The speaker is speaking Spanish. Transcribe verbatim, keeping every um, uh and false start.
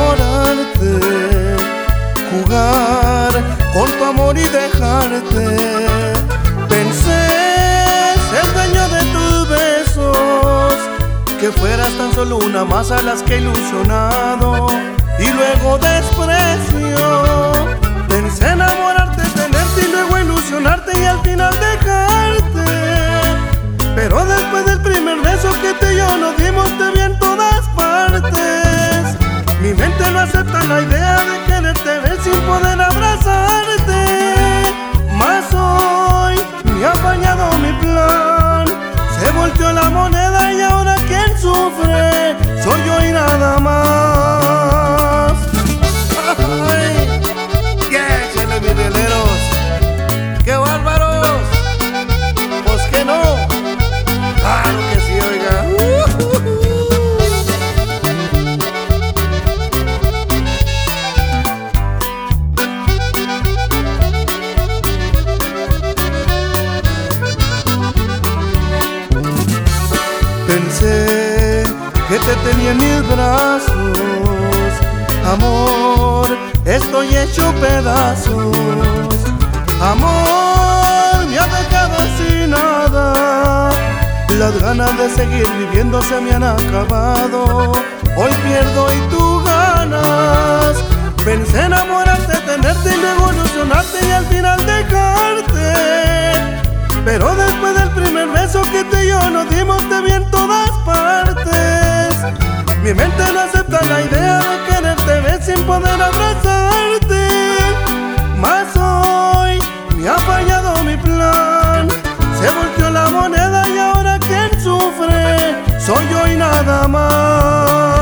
enamorarte, jugar con tu amor y dejarte. Pensé ser dueño de tus besos, que fueras tan solo una más a las que he ilusionado, y luego desprecio. Pensé enamorarte, tenerte y luego ilusionarte y al final dejarte. Pero después del primer beso que tú y yo nos dimos, te vi en todas partes. Mi mente no acepta la idea de quererte ver sin poder abrazarte. Mas hoy me ha fallado mi plan, se volteó la moneda y ahora quien sufre soy yo y nada más. Ay, yeah, échale mis rieleros, qué bárbaros, pues que no, claro que sí, oiga. Pensé que te tenía en mis brazos, amor, estoy hecho pedazos. Amor, me ha dejado sin nada, las ganas de seguir viviendo se me han acabado. Hoy pierdo y tú ganas. Pensé enamorarte, tenerte y luego ilusionarte y al final dejarte. Pero después del primer beso que tú y yo nos dimos, te vi en todas partes. Mi mente no acepta la idea de quererte ver sin poder abrazarte. Mas hoy me ha fallado mi plan, se volteó la moneda y ahora quien sufre soy yo y nada más.